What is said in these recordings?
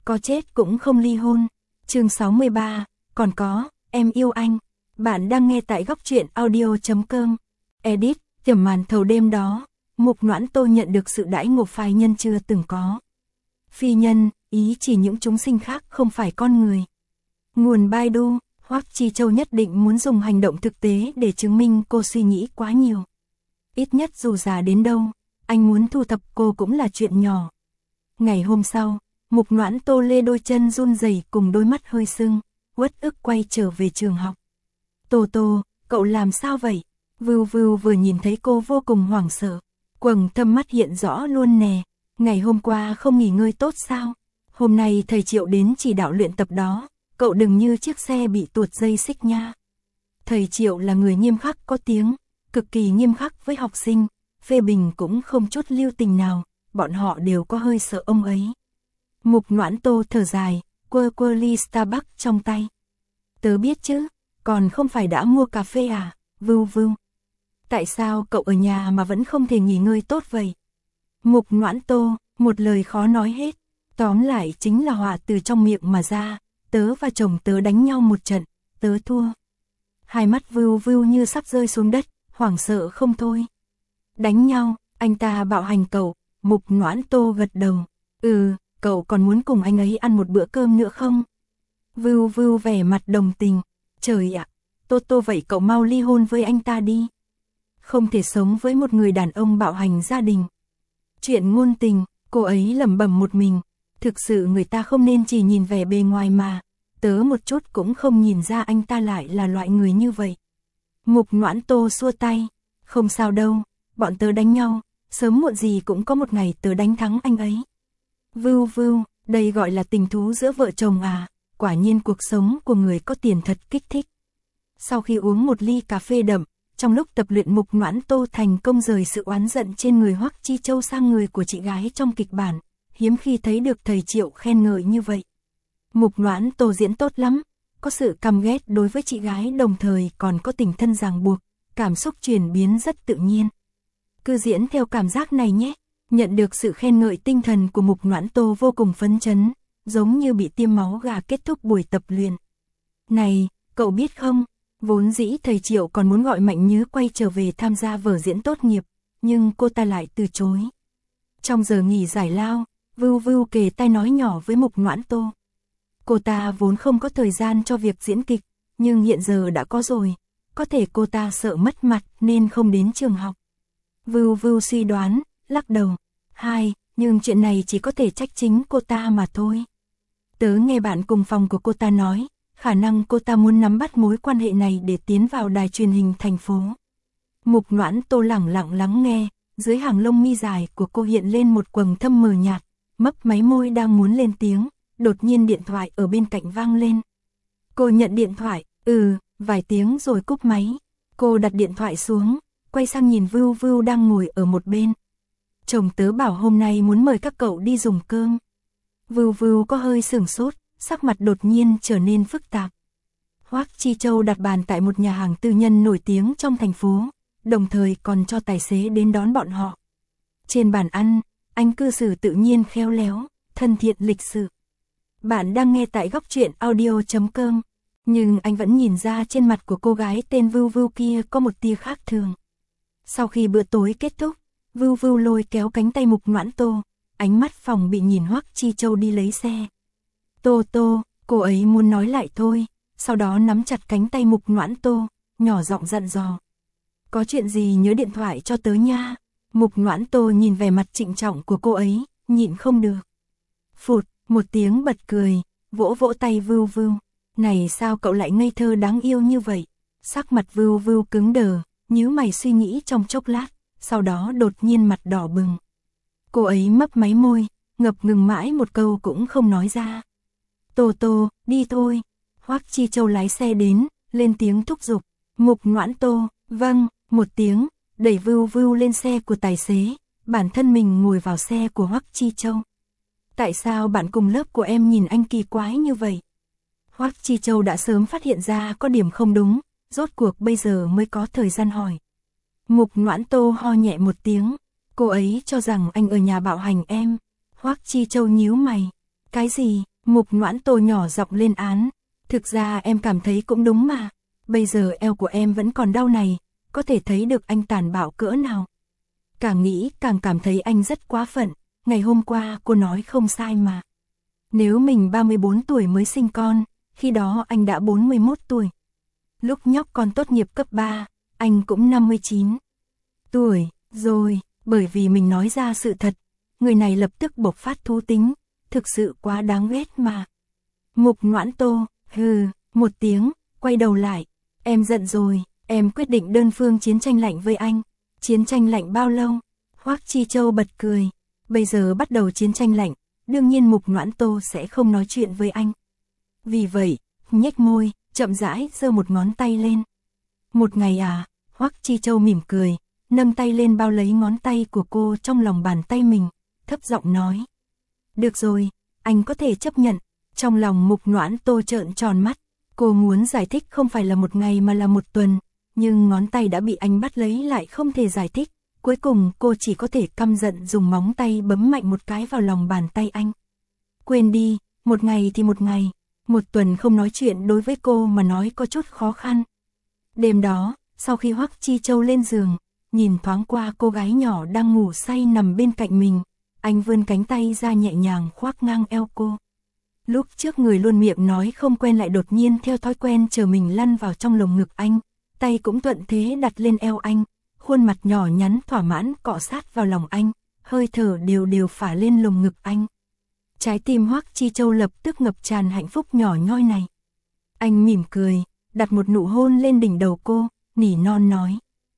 có chết cũng không ly hôn. Chương 63, còn có, em yêu anh. Bạn đang nghe tại góc truyện audio.com. Edit, tiềm màn thầu đêm đó, Mục Noãn Tô nhận được sự đãi ngộ phái nhân chưa từng có. Phi nhân, ý chỉ những chúng sinh khác không phải con người. Nguồn Baidu, Hoắc Chi Châu nhất định muốn dùng hành động thực tế để chứng minh cô suy nghĩ quá nhiều. Ít nhất dù già đến đâu, anh muốn thu thập cô cũng là chuyện nhỏ. Ngày hôm sau, Mục Noãn Tô lê đôi chân run rẩy cùng đôi mắt hơi sưng, uất ức quay trở về trường học. Tô Tô, cậu làm sao vậy? Vưu Vưu vừa nhìn thấy cô vô cùng hoảng sợ, quầng thâm mắt hiện rõ luôn nè. Ngày hôm qua không nghỉ ngơi tốt sao? Hôm nay thầy Triệu đến chỉ đạo luyện tập đó, cậu đừng như chiếc xe bị tuột dây xích nha. Thầy Triệu là người nghiêm khắc có tiếng, cực kỳ nghiêm khắc với học sinh, phê bình cũng không chút lưu tình nào, bọn họ đều có hơi sợ ông ấy. Mục Noãn Tô thở dài, quơ quơ ly Starbucks trong tay. Tớ biết chứ, còn không phải đã mua cà phê à, Vưu Vưu. Tại sao cậu ở nhà mà vẫn không thể nghỉ ngơi tốt vậy? Mục Noãn Tô, một lời khó nói hết, tóm lại chính là họa từ trong miệng mà ra, tớ và chồng tớ đánh nhau một trận, tớ thua. Hai mắt Vưu Vưu như sắp rơi xuống đất, hoảng sợ không thôi. Đánh nhau, anh ta bạo hành cậu, Mục Noãn Tô gật đầu. Cậu còn muốn cùng anh ấy ăn một bữa cơm nữa không? Vưu Vưu vẻ mặt đồng tình. Trời ạ, Tô Tô vậy cậu mau ly hôn với anh ta đi. Không thể sống với một người đàn ông bạo hành gia đình. Chuyện ngôn tình, cô ấy lẩm bẩm một mình. Thực sự người ta không nên chỉ nhìn vẻ bề ngoài mà. Tớ một chút cũng không nhìn ra anh ta lại là loại người như vậy. Mục Noãn Tô xua tay. Không sao đâu, bọn tớ đánh nhau, sớm muộn gì cũng có một ngày tớ đánh thắng anh ấy. Vưu Vưu, đây gọi là tình thú giữa vợ chồng à, quả nhiên cuộc sống của người có tiền thật kích thích. Sau khi uống một ly cà phê đậm, trong lúc tập luyện Mục Noãn Tô thành công rời sự oán giận trên người Hoắc Chi Châu sang người của chị gái trong kịch bản, hiếm khi thấy được thầy Triệu khen ngợi như vậy. Mục Noãn Tô diễn tốt lắm, có sự căm ghét đối với chị gái đồng thời còn có tình thân ràng buộc, cảm xúc chuyển biến rất tự nhiên. Cứ diễn theo cảm giác này nhé. Nhận được sự khen ngợi tinh thần của Mục Noãn Tô vô cùng phấn chấn, giống như bị tiêm máu gà kết thúc buổi tập luyện. Này, cậu biết không, vốn dĩ thầy Triệu còn muốn gọi Mạnh Nhứ quay trở về tham gia vở diễn tốt nghiệp, nhưng cô ta lại từ chối. Trong giờ nghỉ giải lao, Vưu Vưu kề tai nói nhỏ với Mục Noãn Tô. Cô ta vốn không có thời gian cho việc diễn kịch, nhưng hiện giờ đã có rồi, có thể cô ta sợ mất mặt nên không đến trường học. Vưu Vưu suy đoán, lắc đầu. Nhưng chuyện này chỉ có thể trách chính cô ta mà thôi. Tớ nghe bạn cùng phòng của cô ta nói, khả năng cô ta muốn nắm bắt mối quan hệ này để tiến vào đài truyền hình thành phố. Mục Noãn Tô lẳng lặng lắng nghe, dưới hàng lông mi dài của cô hiện lên một quầng thâm mờ nhạt, mấp máy môi đang muốn lên tiếng, đột nhiên điện thoại ở bên cạnh vang lên. Cô nhận điện thoại, vài tiếng rồi cúp máy. Cô đặt điện thoại xuống, quay sang nhìn Vưu Vưu đang ngồi ở một bên. Chồng tớ bảo hôm nay muốn mời các cậu đi dùng cơm. Vưu Vưu có hơi sửng sốt, sắc mặt đột nhiên trở nên phức tạp. Hoắc Chi Châu đặt bàn tại một nhà hàng tư nhân nổi tiếng trong thành phố, đồng thời còn cho tài xế đến đón bọn họ. Trên bàn ăn, anh cư xử tự nhiên khéo léo, thân thiện lịch sự. Bạn đang nghe tại góc truyện audio.com, nhưng anh vẫn nhìn ra trên mặt của cô gái tên Vưu Vưu kia có một tia khác thường. Sau khi bữa tối kết thúc, Vưu Vưu lôi kéo cánh tay Mục Noãn Tô, ánh mắt phòng bị nhìn Hoắc Chi Châu đi lấy xe. Tô Tô, cô ấy muốn nói lại thôi, sau đó nắm chặt cánh tay Mục Noãn Tô, nhỏ giọng dặn dò. Có chuyện gì nhớ điện thoại cho tớ nha. Mục Noãn Tô nhìn vẻ mặt trịnh trọng của cô ấy, nhịn không được. Phụt, một tiếng bật cười, vỗ vỗ tay Vưu Vưu. Này sao cậu lại ngây thơ đáng yêu như vậy? Sắc mặt Vưu Vưu cứng đờ, nhíu mày suy nghĩ trong chốc lát, sau đó đột nhiên mặt đỏ bừng. Cô ấy mấp máy môi, ngập ngừng mãi một câu cũng không nói ra. Tô Tô, đi thôi. Hoắc Chi Châu lái xe đến, lên tiếng thúc giục. Mục Noãn Tô, vâng, một tiếng, đẩy Vưu Vưu lên xe của tài xế, bản thân mình ngồi vào xe của Hoắc Chi Châu. Tại sao bạn cùng lớp của em nhìn anh kỳ quái như vậy? Hoắc Chi Châu đã sớm phát hiện ra có điểm không đúng, rốt cuộc bây giờ mới có thời gian hỏi. Mục Noãn Tô ho nhẹ một tiếng, cô ấy cho rằng anh ở nhà bạo hành em. Hoắc Chi Châu nhíu mày. Cái gì? Mục Noãn Tô nhỏ giọng lên án, thực ra em cảm thấy cũng đúng mà, bây giờ eo của em vẫn còn đau này, có thể thấy được anh tàn bạo cỡ nào. Càng nghĩ càng cảm thấy anh rất quá phận, ngày hôm qua cô nói không sai mà. Nếu mình 34 tuổi mới sinh con, khi đó anh đã 41 tuổi. Lúc nhóc con tốt nghiệp cấp 3, anh cũng 59 tuổi rồi, bởi vì mình nói ra sự thật, người này lập tức bộc phát thú tính, thực sự quá đáng ghét mà. Mục Noãn Tô, hừ, một tiếng, quay đầu lại, em giận rồi, em quyết định đơn phương chiến tranh lạnh với anh. Chiến tranh lạnh bao lâu? Hoắc Chi Châu bật cười, bây giờ bắt đầu chiến tranh lạnh, đương nhiên Mục Noãn Tô sẽ không nói chuyện với anh. Vì vậy, nhếch môi, chậm rãi giơ một ngón tay lên. Một ngày à? Hoắc Chi Châu mỉm cười, nâng tay lên bao lấy ngón tay của cô trong lòng bàn tay mình, thấp giọng nói. Được rồi, anh có thể chấp nhận. Trong lòng Mục Noãn Tô trợn tròn mắt, cô muốn giải thích không phải là một ngày mà là một tuần, nhưng ngón tay đã bị anh bắt lấy lại không thể giải thích, cuối cùng cô chỉ có thể căm giận dùng móng tay bấm mạnh một cái vào lòng bàn tay anh. Quên đi, một ngày thì một ngày, một tuần không nói chuyện đối với cô mà nói có chút khó khăn. Đêm đó, sau khi Hoắc Chi Châu lên giường, nhìn thoáng qua cô gái nhỏ đang ngủ say nằm bên cạnh mình, anh vươn cánh tay ra nhẹ nhàng khoác ngang eo cô. Lúc trước người luôn miệng nói không quen lại đột nhiên theo thói quen chờ mình lăn vào trong lồng ngực anh, tay cũng thuận thế đặt lên eo anh, khuôn mặt nhỏ nhắn thỏa mãn cọ sát vào lòng anh, hơi thở đều đều phả lên lồng ngực anh. Trái tim Hoắc Chi Châu lập tức ngập tràn hạnh phúc nhỏ nhoi này. Anh mỉm cười, đặt một nụ hôn lên đỉnh đầu cô, nỉ non nói.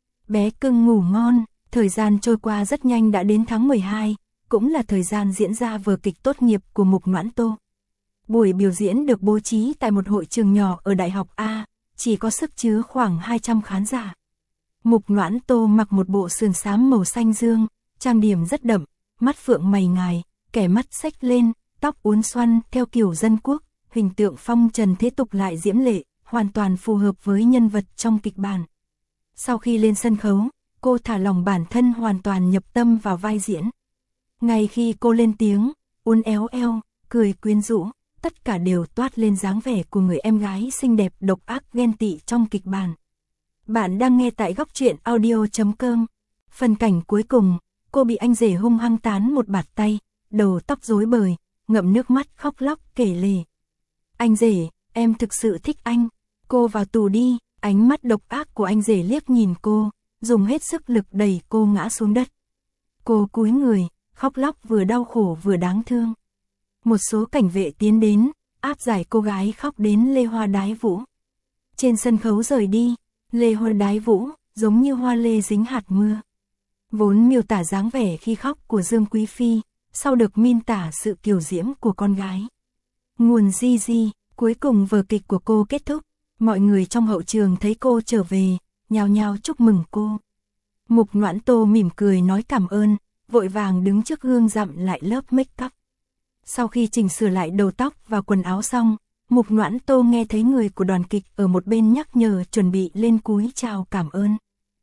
Bé cưng ngủ ngon, thời gian trôi qua rất nhanh đã đến tháng 12, cũng là thời gian diễn ra vở kịch tốt nghiệp của Mục Noãn Tô. Buổi biểu diễn được bố trí tại một hội trường nhỏ ở Đại học A, chỉ có sức chứa khoảng 200 khán giả. Mục Noãn Tô mặc một bộ sườn xám màu xanh dương, trang điểm rất đậm, mắt phượng mày ngài, kẻ mắt xếch lên, tóc uốn xoăn theo kiểu dân quốc, hình tượng phong trần thế tục lại diễm lệ, hoàn toàn phù hợp với nhân vật trong kịch bản. Sau khi lên sân khấu, cô thả lỏng bản thân hoàn toàn nhập tâm vào vai diễn. Ngay khi cô lên tiếng, uốn éo eo, cười quyến rũ, tất cả đều toát lên dáng vẻ của người em gái xinh đẹp độc ác ghen tị trong kịch bản. Bạn đang nghe tại góc truyện audio.com. Phần cảnh cuối cùng, cô bị anh rể hung hăng tán một bạt tay, đầu tóc rối bời, ngậm nước mắt khóc lóc kể lể. Anh rể, em thực sự thích anh, cô vào tù đi. Ánh mắt độc ác của anh rể liếc nhìn cô, dùng hết sức lực đẩy cô ngã xuống đất. Cô cúi người, khóc lóc vừa đau khổ vừa đáng thương. Một số cảnh vệ tiến đến, áp giải cô gái khóc đến lê hoa đái vũ. Trên sân khấu rời đi, lê hoa đái vũ, giống như hoa lê dính hạt mưa. Vốn miêu tả dáng vẻ khi khóc của Dương Quý Phi, sau được miên tả sự kiều diễm của con gái. Nguồn Gigi, cuối cùng vở kịch của cô kết thúc. Mọi người trong hậu trường thấy cô trở về, nhao nhao chúc mừng cô. Mục Noãn Tô mỉm cười nói cảm ơn, vội vàng đứng trước gương dặm lại lớp make up. Sau khi chỉnh sửa lại đầu tóc và quần áo xong, Mục Noãn Tô nghe thấy người của đoàn kịch ở một bên nhắc nhở chuẩn bị lên cúi chào cảm ơn.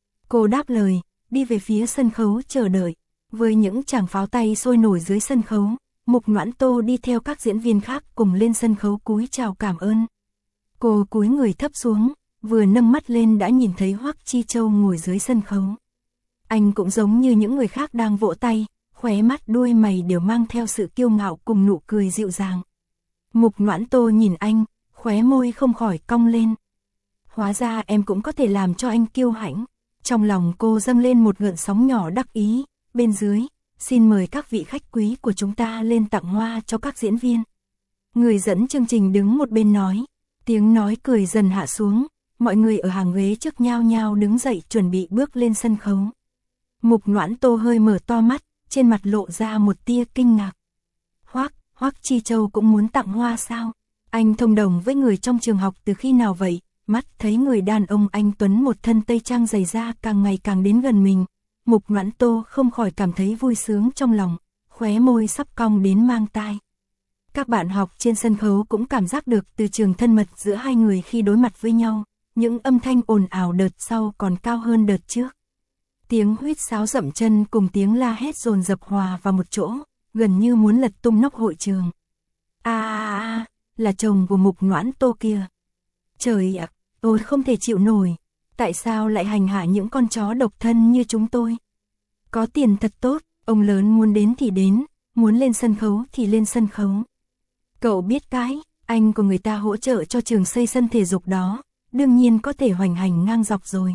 Cô đáp lời, đi về phía sân khấu chờ đợi. Với những tràng pháo tay sôi nổi dưới sân khấu, Mục Noãn Tô đi theo các diễn viên khác cùng lên sân khấu cúi chào cảm ơn. Cô cúi người thấp xuống, vừa nâng mắt lên đã nhìn thấy Hoắc Chi Châu ngồi dưới sân khấu. Anh cũng giống như những người khác đang vỗ tay, khóe mắt đuôi mày đều mang theo sự kiêu ngạo cùng nụ cười dịu dàng. Mục Noãn Tô nhìn anh, khóe môi không khỏi cong lên. Hóa ra em cũng có thể làm cho anh kiêu hãnh. Trong lòng cô dâng lên một gợn sóng nhỏ đắc ý, bên dưới, xin mời các vị khách quý của chúng ta lên tặng hoa cho các diễn viên. Người dẫn chương trình đứng một bên nói. Tiếng nói cười dần hạ xuống, mọi người ở hàng ghế trước nhao nhao đứng dậy chuẩn bị bước lên sân khấu. Mục Noãn Tô hơi mở to mắt, trên mặt lộ ra một tia kinh ngạc. Hoắc Chi Châu cũng muốn tặng hoa sao? Anh thông đồng với người trong trường học từ khi nào vậy? Mắt thấy người đàn ông anh tuấn một thân tây trang dày da càng ngày càng đến gần mình. Mục Noãn Tô không khỏi cảm thấy vui sướng trong lòng, khóe môi sắp cong đến mang tai. Các bạn học trên sân khấu cũng cảm giác được từ trường thân mật giữa hai người khi đối mặt với nhau, những âm thanh ồn ào đợt sau còn cao hơn đợt trước. Tiếng huýt sáo dậm chân cùng tiếng la hét dồn dập hòa vào một chỗ, gần như muốn lật tung nóc hội trường. là chồng của Mục Noãn Tô kia. Trời ạ, tôi không thể chịu nổi, tại sao lại hành hạ những con chó độc thân như chúng tôi? Có tiền thật tốt, ông lớn muốn đến thì đến, muốn lên sân khấu thì lên sân khấu. Cậu biết cái, anh của người ta hỗ trợ cho trường xây sân thể dục đó, đương nhiên có thể hoành hành ngang dọc rồi.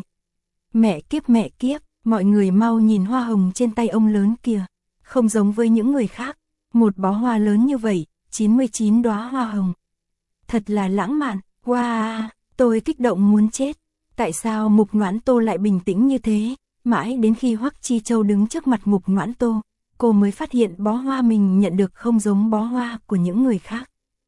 Mẹ kiếp, mọi người mau nhìn hoa hồng trên tay ông lớn kìa, không giống với những người khác, một bó hoa lớn như vậy, 99 đóa hoa hồng. Thật là lãng mạn, wow, tôi kích động muốn chết. Tại sao Mục Noãn Tô lại bình tĩnh như thế? Mãi đến khi Hoắc Chi Châu đứng trước mặt Mục Noãn Tô, cô mới phát hiện bó hoa mình nhận được không giống bó hoa của những người khác.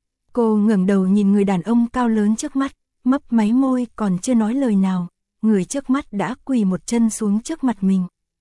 Cô ngẩng đầu nhìn người đàn ông cao lớn trước mắt, mấp máy môi còn chưa nói lời nào, người trước mắt đã quỳ một chân xuống trước mặt mình.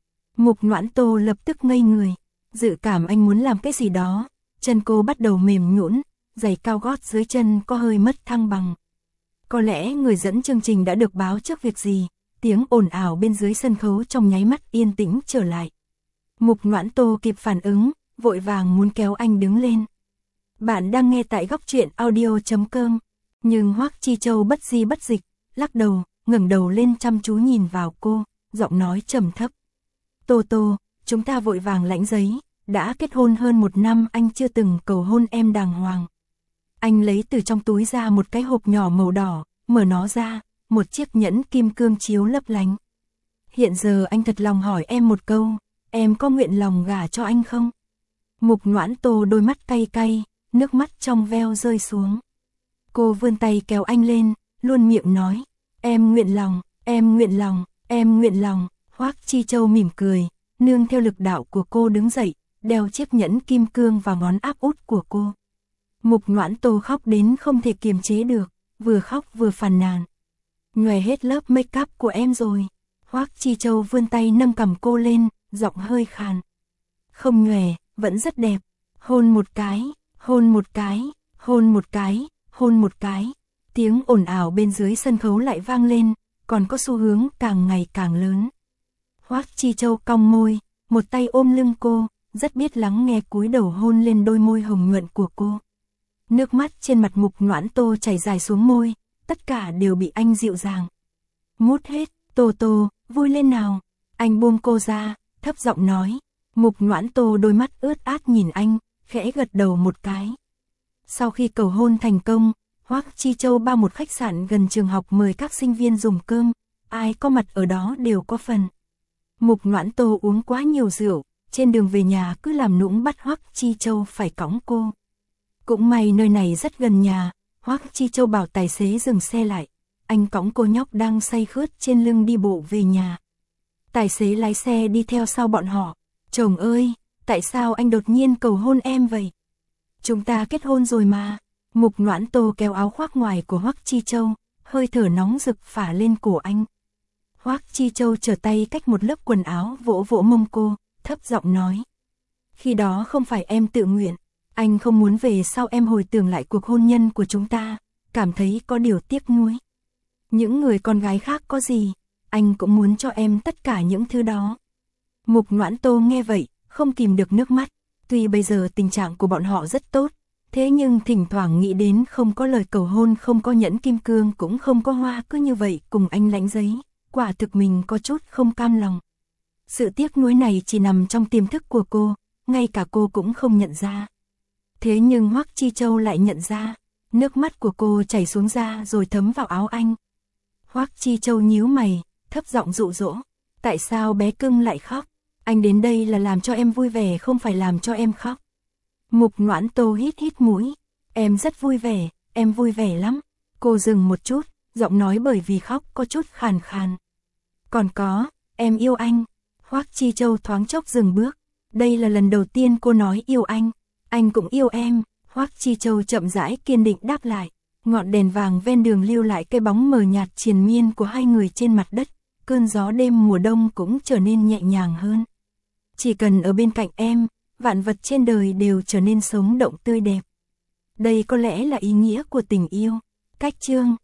Mục Noãn Tô lập tức ngây người, dự cảm anh muốn làm cái gì đó, chân cô bắt đầu mềm nhũn, giày cao gót dưới chân có hơi mất thăng bằng. Có lẽ người dẫn chương trình đã được báo trước việc gì, tiếng ồn ào bên dưới sân khấu trong nháy mắt yên tĩnh trở lại. Mục Noãn Tô kịp phản ứng, vội vàng muốn kéo anh đứng lên. Bạn đang nghe tại góc truyện audio.com, nhưng Hoắc Chi Châu bất di bất dịch, lắc đầu, ngẩng đầu lên chăm chú nhìn vào cô, giọng nói trầm thấp. Tô Tô, chúng ta vội vàng lãnh giấy, đã kết hôn hơn 1 năm anh chưa từng cầu hôn em đàng hoàng. Anh lấy từ trong túi ra một cái hộp nhỏ màu đỏ, mở nó ra, một chiếc nhẫn kim cương chiếu lấp lánh. Hiện giờ anh thật lòng hỏi em một câu, em có nguyện lòng gả cho anh không? Mục Noãn Tô đôi mắt cay cay, nước mắt trong veo rơi xuống. Cô vươn tay kéo anh lên, luôn miệng nói, em nguyện lòng, em nguyện lòng, em nguyện lòng. Hoắc Chi Châu mỉm cười, nương theo lực đạo của cô đứng dậy, đeo chiếc nhẫn kim cương vào ngón áp út của cô. Mục Noãn Tô khóc đến không thể kiềm chế được, vừa khóc vừa phàn nàn. Nhòe hết lớp make up của em rồi. Hoắc Chi Châu vươn tay nâng cằm cô lên, giọng hơi khàn. Không nhòe, vẫn rất đẹp. Hôn một cái, hôn một cái, hôn một cái, hôn một cái. Tiếng ồn ào bên dưới sân khấu lại vang lên, còn có xu hướng càng ngày càng lớn. Hoắc Chi Châu cong môi, một tay ôm lưng cô, rất biết lắng nghe, cúi đầu hôn lên đôi môi hồng nhuận của cô. Nước mắt trên mặt Mục Noãn Tô chảy dài xuống môi, tất cả đều bị anh dịu dàng mút hết. Tô Tô, vui lên nào. Anh buông cô ra, thấp giọng nói. Mục Noãn Tô đôi mắt ướt át nhìn anh, khẽ gật đầu một cái. Sau khi cầu hôn thành công, Hoắc Chi Châu bao một khách sạn gần trường học mời các sinh viên dùng cơm, ai có mặt ở đó đều có phần. Mục Noãn Tô uống quá nhiều rượu, trên đường về nhà cứ làm nũng bắt Hoắc Chi Châu phải cõng cô. Cũng may nơi này rất gần nhà, Hoắc Chi Châu bảo tài xế dừng xe lại, anh cõng cô nhóc đang say khướt trên lưng đi bộ về nhà. Tài xế lái xe đi theo sau bọn họ. Chồng ơi, tại sao anh đột nhiên cầu hôn em vậy? Chúng ta kết hôn rồi mà. Mục Noãn Tô kéo áo khoác ngoài của Hoắc Chi Châu, hơi thở nóng rực phả lên cổ anh. Hoắc Chi Châu trở tay cách một lớp quần áo vỗ vỗ mông cô, thấp giọng nói. Khi đó không phải em tự nguyện, anh không muốn về sau em hồi tưởng lại cuộc hôn nhân của chúng ta, cảm thấy có điều tiếc nuối. Những người con gái khác có gì, anh cũng muốn cho em tất cả những thứ đó. Mục Noãn Tô nghe vậy, không kìm được nước mắt, tuy bây giờ tình trạng của bọn họ rất tốt, thế nhưng thỉnh thoảng nghĩ đến không có lời cầu hôn, không có nhẫn kim cương, cũng không có hoa, cứ như vậy cùng anh lãnh giấy, quả thực mình có chút không cam lòng. Sự tiếc nuối này chỉ nằm trong tiềm thức của cô, ngay cả cô cũng không nhận ra. Thế nhưng Hoắc Chi Châu lại nhận ra, nước mắt của cô chảy xuống da rồi thấm vào áo anh. Hoắc Chi Châu nhíu mày, thấp giọng dụ dỗ, tại sao bé cưng lại khóc? Anh đến đây là làm cho em vui vẻ, không phải làm cho em khóc. Mục Noãn Tô hít hít mũi, em rất vui vẻ, em vui vẻ lắm. Cô dừng một chút, giọng nói bởi vì khóc có chút khàn khàn. Còn có, em yêu anh. Hoắc Chi Châu thoáng chốc dừng bước, đây là lần đầu tiên cô nói yêu anh cũng yêu em. Hoắc Chi Châu chậm rãi kiên định đáp lại. Ngọn đèn vàng ven đường lưu lại cái bóng mờ nhạt triền miên của hai người trên mặt đất, cơn gió đêm mùa đông cũng trở nên nhẹ nhàng hơn. Chỉ cần ở bên cạnh em, vạn vật trên đời đều trở nên sống động tươi đẹp. Đây có lẽ là ý nghĩa của tình yêu. Cách chương